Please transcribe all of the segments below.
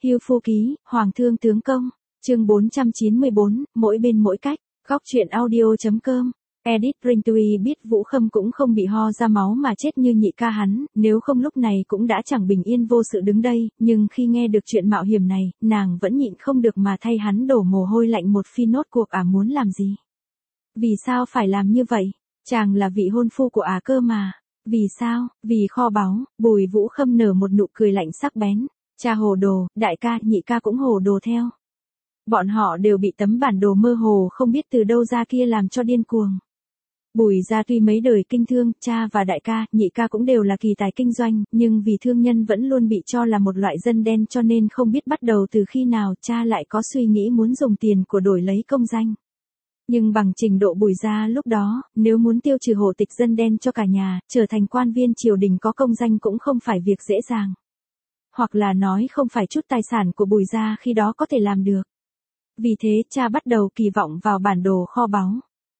Hưu Phu Ký, Hoàng Thương Tướng Công, chương 494, mỗi bên mỗi cách, góc truyện audio.com. Edit Bring tuy biết Vũ Khâm cũng không bị ho ra máu mà chết như nhị ca hắn, nếu không lúc này cũng đã chẳng bình yên vô sự đứng đây, nhưng khi nghe được chuyện mạo hiểm này, nàng vẫn nhịn không được mà thay hắn đổ mồ hôi lạnh một phi nốt cuộc muốn làm gì. Vì sao phải làm như vậy? Chàng là vị hôn phu của cơ mà. Vì sao? Vì kho báu. Bùi Vũ Khâm nở một nụ cười lạnh sắc bén. Cha hồ đồ, đại ca, nhị ca cũng hồ đồ theo. Bọn họ đều bị tấm bản đồ mơ hồ không biết từ đâu ra kia làm cho điên cuồng. Bùi gia tuy mấy đời kinh thương, cha và đại ca, nhị ca cũng đều là kỳ tài kinh doanh, nhưng vì thương nhân vẫn luôn bị cho là một loại dân đen cho nên không biết bắt đầu từ khi nào cha lại có suy nghĩ muốn dùng tiền của đổi lấy công danh. Nhưng bằng trình độ Bùi gia lúc đó, nếu muốn tiêu trừ hộ tịch dân đen cho cả nhà, trở thành quan viên triều đình có công danh cũng không phải việc dễ dàng. Hoặc là nói không phải chút tài sản của Bùi gia khi đó có thể làm được. Vì thế cha bắt đầu kỳ vọng vào bản đồ kho báu.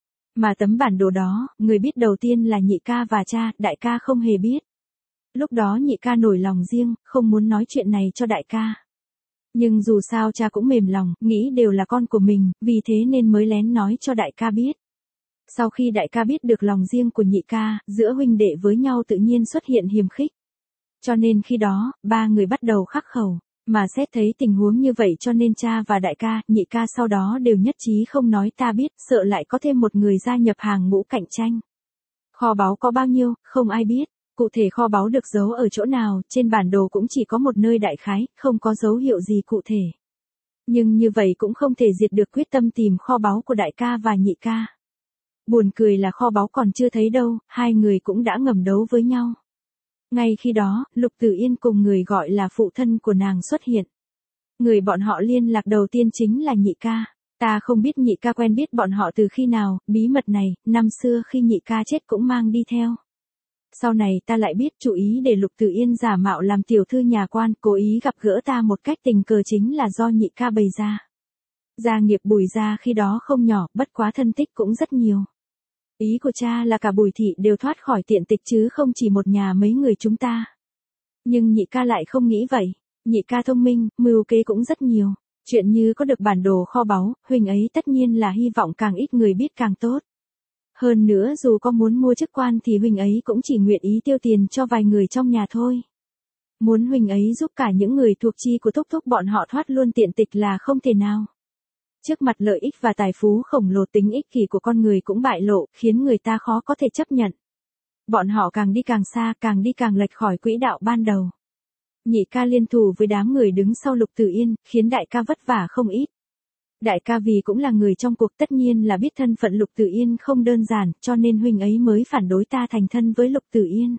Mà tấm bản đồ đó, người biết đầu tiên là nhị ca và cha, đại ca không hề biết. Lúc đó nhị ca nổi lòng riêng, không muốn nói chuyện này cho đại ca. Nhưng dù sao cha cũng mềm lòng, nghĩ đều là con của mình, vì thế nên mới lén nói cho đại ca biết. Sau khi đại ca biết được lòng riêng của nhị ca, giữa huynh đệ với nhau tự nhiên xuất hiện hiềm khích. Cho nên khi đó, ba người bắt đầu khắc khẩu. Mà xét thấy tình huống như vậy cho nên cha và đại ca, nhị ca sau đó đều nhất trí không nói ta biết, sợ lại có thêm một người gia nhập hàng ngũ cạnh tranh. Kho báu có bao nhiêu, không ai biết. Cụ thể kho báu được giấu ở chỗ nào, trên bản đồ cũng chỉ có một nơi đại khái, không có dấu hiệu gì cụ thể. Nhưng như vậy cũng không thể diệt được quyết tâm tìm kho báu của đại ca và nhị ca. Buồn cười là kho báu còn chưa thấy đâu, hai người cũng đã ngầm đấu với nhau. Ngay khi đó, Lục Tử Yên cùng người gọi là phụ thân của nàng xuất hiện. Người bọn họ liên lạc đầu tiên chính là nhị ca. Ta không biết nhị ca quen biết bọn họ từ khi nào, bí mật này, năm xưa khi nhị ca chết cũng mang đi theo. Sau này ta lại biết chủ ý để Lục Tử Yên giả mạo làm tiểu thư nhà quan, cố ý gặp gỡ ta một cách tình cờ chính là do nhị ca bày ra. Gia nghiệp Bùi gia khi đó không nhỏ, bất quá thân tích cũng rất nhiều. Ý của cha là cả Bùi thị đều thoát khỏi tiện tịch chứ không chỉ một nhà mấy người chúng ta. Nhưng nhị ca lại không nghĩ vậy. Nhị ca thông minh, mưu kế cũng rất nhiều. Chuyện như có được bản đồ kho báu, huynh ấy tất nhiên là hy vọng càng ít người biết càng tốt. Hơn nữa dù có muốn mua chức quan thì huynh ấy cũng chỉ nguyện ý tiêu tiền cho vài người trong nhà thôi. Muốn huynh ấy giúp cả những người thuộc chi của thúc thúc bọn họ thoát luôn tiện tịch là không thể nào. Trước mặt lợi ích và tài phú khổng lồ tính ích kỷ của con người cũng bại lộ, khiến người ta khó có thể chấp nhận. Bọn họ càng đi càng xa, càng đi càng lệch khỏi quỹ đạo ban đầu. Nhị ca liên thủ với đám người đứng sau Lục Tử Yên, khiến đại ca vất vả không ít. Đại ca vì cũng là người trong cuộc tất nhiên là biết thân phận Lục Tử Yên không đơn giản, cho nên huynh ấy mới phản đối ta thành thân với Lục Tử Yên.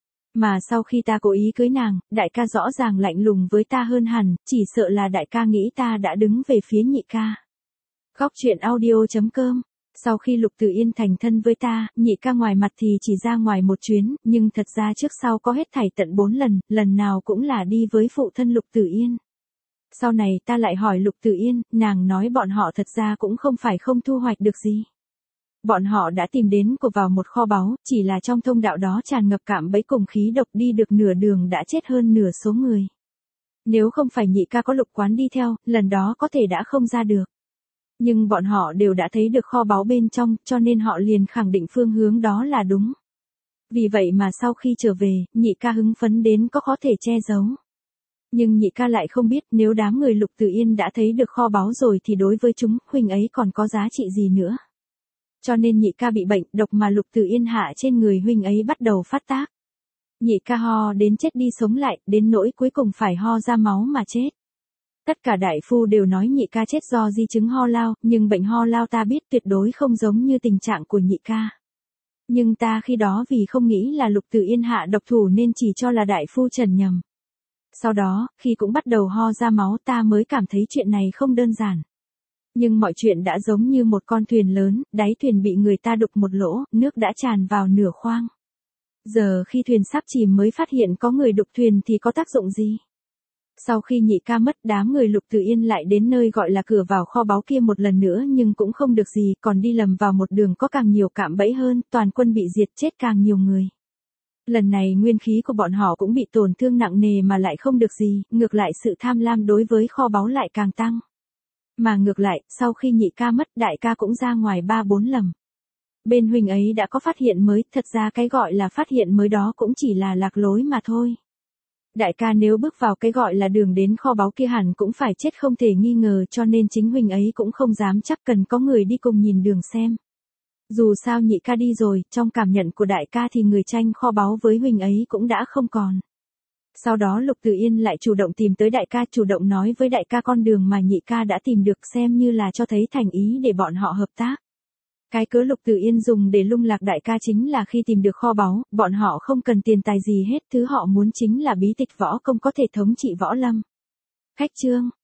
Mà sau khi ta cố ý cưới nàng, đại ca rõ ràng lạnh lùng với ta hơn hẳn, chỉ sợ là đại ca nghĩ ta đã đứng về phía nhị ca. Góc truyện audio.com. Sau khi Lục Tử Yên thành thân với ta, nhị ca ngoài mặt thì chỉ ra ngoài một chuyến, nhưng thật ra trước sau có hết thảy tận 4 lần, lần nào cũng là đi với phụ thân Lục Tử Yên. Sau này ta lại hỏi Lục Tử Yên, nàng nói bọn họ thật ra cũng không phải không thu hoạch được gì. Bọn họ đã tìm đến của vào một kho báu, chỉ là trong thông đạo đó tràn ngập cạm bẫy cùng khí độc, đi được nửa đường đã chết hơn nửa số người. Nếu không phải nhị ca có Lục Quán đi theo, lần đó có thể đã không ra được. Nhưng bọn họ đều đã thấy được kho báu bên trong, cho nên họ liền khẳng định phương hướng đó là đúng. Vì vậy mà sau khi trở về, nhị ca hứng phấn đến có thể che giấu. Nhưng nhị ca lại không biết nếu đám người Lục Tử Yên đã thấy được kho báu rồi thì đối với chúng, huynh ấy còn có giá trị gì nữa. Cho nên nhị ca bị bệnh độc mà Lục Tử Yên hạ trên người huynh ấy bắt đầu phát tác. Nhị ca ho đến chết đi sống lại, đến nỗi cuối cùng phải ho ra máu mà chết. Tất cả đại phu đều nói nhị ca chết do di chứng ho lao, nhưng bệnh ho lao ta biết tuyệt đối không giống như tình trạng của nhị ca. Nhưng ta khi đó vì không nghĩ là Lục Tử Yên hạ độc thủ nên chỉ cho là đại phu trần nhầm. Sau đó, khi cũng bắt đầu ho ra máu ta mới cảm thấy chuyện này không đơn giản. Nhưng mọi chuyện đã giống như một con thuyền lớn, đáy thuyền bị người ta đục một lỗ, nước đã tràn vào nửa khoang. Giờ khi thuyền sắp chìm mới phát hiện có người đục thuyền thì có tác dụng gì? Sau khi nhị ca mất, đám người Lục Tử Yên lại đến nơi gọi là cửa vào kho báu kia một lần nữa nhưng cũng không được gì, còn đi lầm vào một đường có càng nhiều cạm bẫy hơn, toàn quân bị diệt, chết càng nhiều người. Lần này nguyên khí của bọn họ cũng bị tổn thương nặng nề mà lại không được gì, ngược lại sự tham lam đối với kho báu lại càng tăng. Mà ngược lại, sau khi nhị ca mất, đại ca cũng ra ngoài 3-4 lần. Bên huynh ấy đã có phát hiện mới, thật ra cái gọi là phát hiện mới đó cũng chỉ là lạc lối mà thôi. Đại ca nếu bước vào cái gọi là đường đến kho báu kia hẳn cũng phải chết không thể nghi ngờ, cho nên chính huynh ấy cũng không dám chắc, cần có người đi cùng nhìn đường xem. Dù sao nhị ca đi rồi, trong cảm nhận của đại ca thì người tranh kho báu với huynh ấy cũng đã không còn. Sau đó Lục Tử Yên lại chủ động tìm tới đại ca, chủ động nói với đại ca con đường mà nhị ca đã tìm được, xem như là cho thấy thành ý để bọn họ hợp tác. Cái cớ Lục Tử Yên dùng để lung lạc đại ca chính là khi tìm được kho báu, bọn họ không cần tiền tài gì hết, thứ họ muốn chính là bí tịch võ công có thể thống trị võ lâm. Khách chương